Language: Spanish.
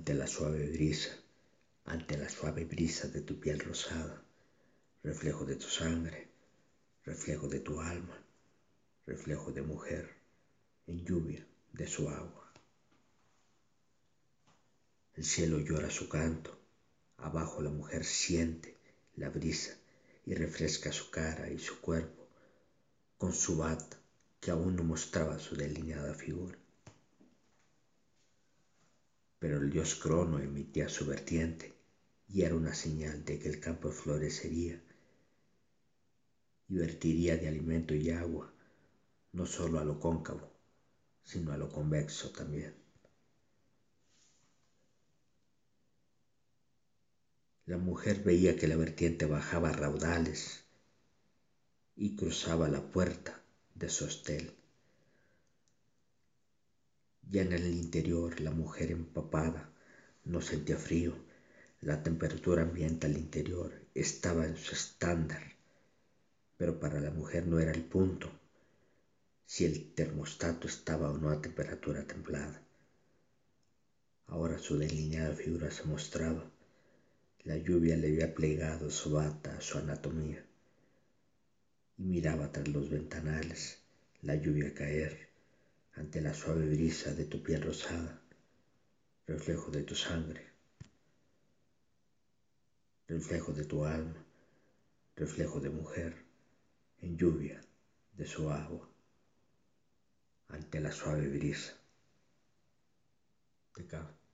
ante la suave brisa, ante la suave brisa de tu piel rosada, reflejo de tu sangre, reflejo de tu alma, reflejo de mujer en lluvia de su agua. El cielo llora su canto, abajo la mujer siente la brisa y refresca su cara y su cuerpo con su bata que aún no mostraba su delineada figura. Pero el dios Crono emitía su vertiente y era una señal de que el campo florecería y vertiría de alimento y agua no solo a lo cóncavo, sino a lo convexo también. La mujer veía que la vertiente bajaba a raudales y cruzaba la puerta de su hostel. Ya en el interior la mujer empapada no sentía frío, la temperatura ambiente al interior estaba en su estándar, pero para la mujer no era el punto si el termostato estaba o no a temperatura templada. Ahora su delineada figura se mostraba, la lluvia le había plegado su bata a su anatomía y miraba tras los ventanales la lluvia caer ante la suave brisa de tu piel rosada, reflejo de tu sangre, reflejo de tu alma, reflejo de mujer en lluvia de su agua, ante la suave brisa de cada